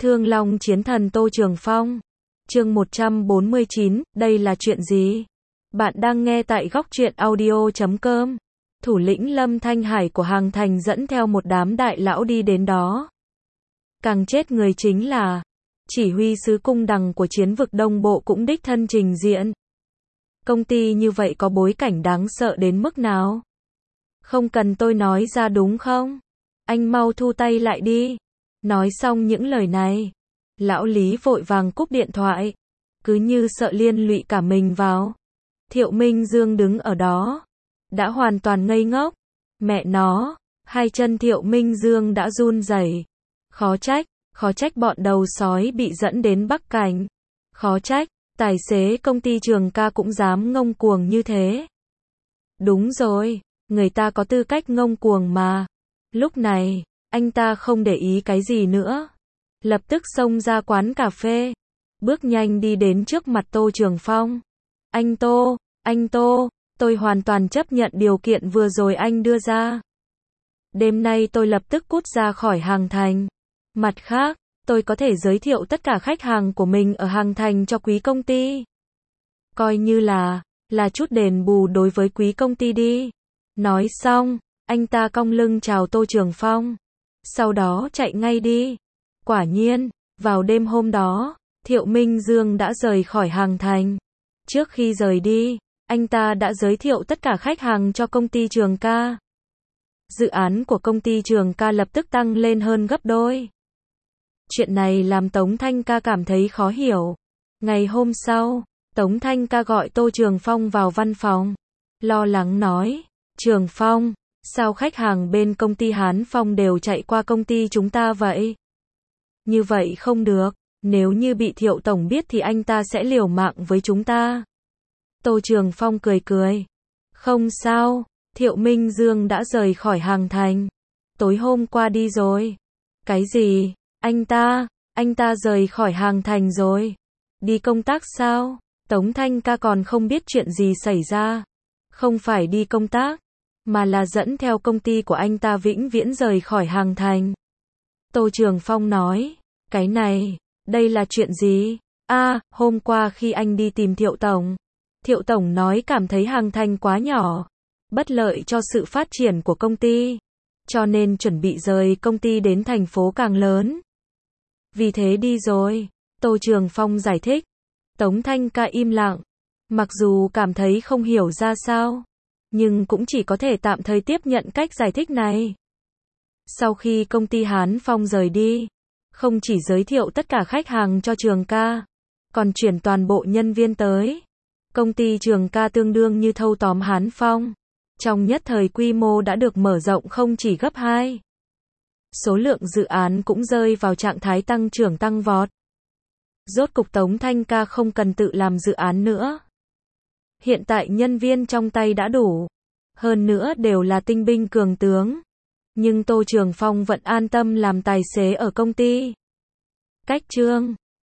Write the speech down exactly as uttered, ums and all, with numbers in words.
Thương Long Chiến Thần Tô Trường Phong. Chương một trăm bốn mươi chín, đây là chuyện gì? Bạn đang nghe tại góc truyện audio chấm com. Thủ lĩnh Lâm Thanh Hải của Hằng Thành dẫn theo một đám đại lão đi đến đó. Càng chết người chính là chỉ huy sứ cung đằng của chiến vực Đông Bộ cũng đích thân trình diện. Công ty như vậy có bối cảnh đáng sợ đến mức nào? Không cần tôi nói ra đúng không? Anh mau thu tay lại đi. Nói xong những lời này, lão Lý vội vàng cúp điện thoại, cứ như sợ liên lụy cả mình vào. Thiệu Minh Dương đứng ở đó, đã hoàn toàn ngây ngốc. Mẹ nó, hai chân Thiệu Minh Dương đã run rẩy. Khó trách, khó trách bọn đầu sói bị dẫn đến Bắc Cảnh. Khó trách, tài xế công ty Trường Ca cũng dám ngông cuồng như thế. Đúng rồi, người ta có tư cách ngông cuồng mà. Lúc này, anh ta không để ý cái gì nữa. Lập tức xông ra quán cà phê. Bước nhanh đi đến trước mặt Tô Trường Phong. Anh Tô, anh Tô, tôi hoàn toàn chấp nhận điều kiện vừa rồi anh đưa ra. Đêm nay tôi lập tức cút ra khỏi Hằng Thành. Mặt khác, tôi có thể giới thiệu tất cả khách hàng của mình ở Hằng Thành cho quý công ty. Coi như là, là chút đền bù đối với quý công ty đi. Nói xong, anh ta cong lưng chào Tô Trường Phong. Sau đó chạy ngay đi. Quả nhiên, vào đêm hôm đó, Thiệu Minh Dương đã rời khỏi Hằng Thành. Trước khi rời đi, anh ta đã giới thiệu tất cả khách hàng cho công ty Trường Ca. Dự án của công ty Trường Ca lập tức tăng lên hơn gấp đôi. Chuyện này làm Tống Thanh Ca cảm thấy khó hiểu. Ngày hôm sau, Tống Thanh Ca gọi Tô Trường Phong vào văn phòng. Lo lắng nói, Trường Phong, sao khách hàng bên công ty Hán Phong đều chạy qua công ty chúng ta vậy? Như vậy không được, nếu như bị Thiệu Tổng biết thì anh ta sẽ liều mạng với chúng ta. Tô Trường Phong cười cười. Không sao, Thiệu Minh Dương đã rời khỏi Hằng Thành. Tối hôm qua đi rồi. Cái gì? Anh ta, anh ta rời khỏi Hằng Thành rồi. Đi công tác sao? Tống Thanh Ca còn không biết chuyện gì xảy ra. Không phải đi công tác, mà là dẫn theo công ty của anh ta vĩnh viễn rời khỏi Hằng Thành. Tô Trường Phong nói, cái này, đây là chuyện gì? À, hôm qua khi anh đi tìm Thiệu Tổng, Thiệu Tổng nói cảm thấy Hằng Thành quá nhỏ, bất lợi cho sự phát triển của công ty, cho nên chuẩn bị rời công ty đến thành phố càng lớn. Vì thế đi rồi, Tô Trường Phong giải thích. Tống Thanh Ca im lặng, mặc dù cảm thấy không hiểu ra sao, nhưng cũng chỉ có thể tạm thời tiếp nhận cách giải thích này. Sau khi công ty Hán Phong rời đi, không chỉ giới thiệu tất cả khách hàng cho Trường Ca, còn chuyển toàn bộ nhân viên tới. Công ty Trường Ca tương đương như thâu tóm Hán Phong. Trong nhất thời quy mô đã được mở rộng không chỉ gấp hai. Số lượng dự án cũng rơi vào trạng thái tăng trưởng tăng vọt. Rốt cục Tống Thanh Ca không cần tự làm dự án nữa. Hiện tại nhân viên trong tay đã đủ. Hơn nữa đều là tinh binh cường tướng. Nhưng Tô Trường Phong vẫn an tâm làm tài xế ở công ty. Cách chương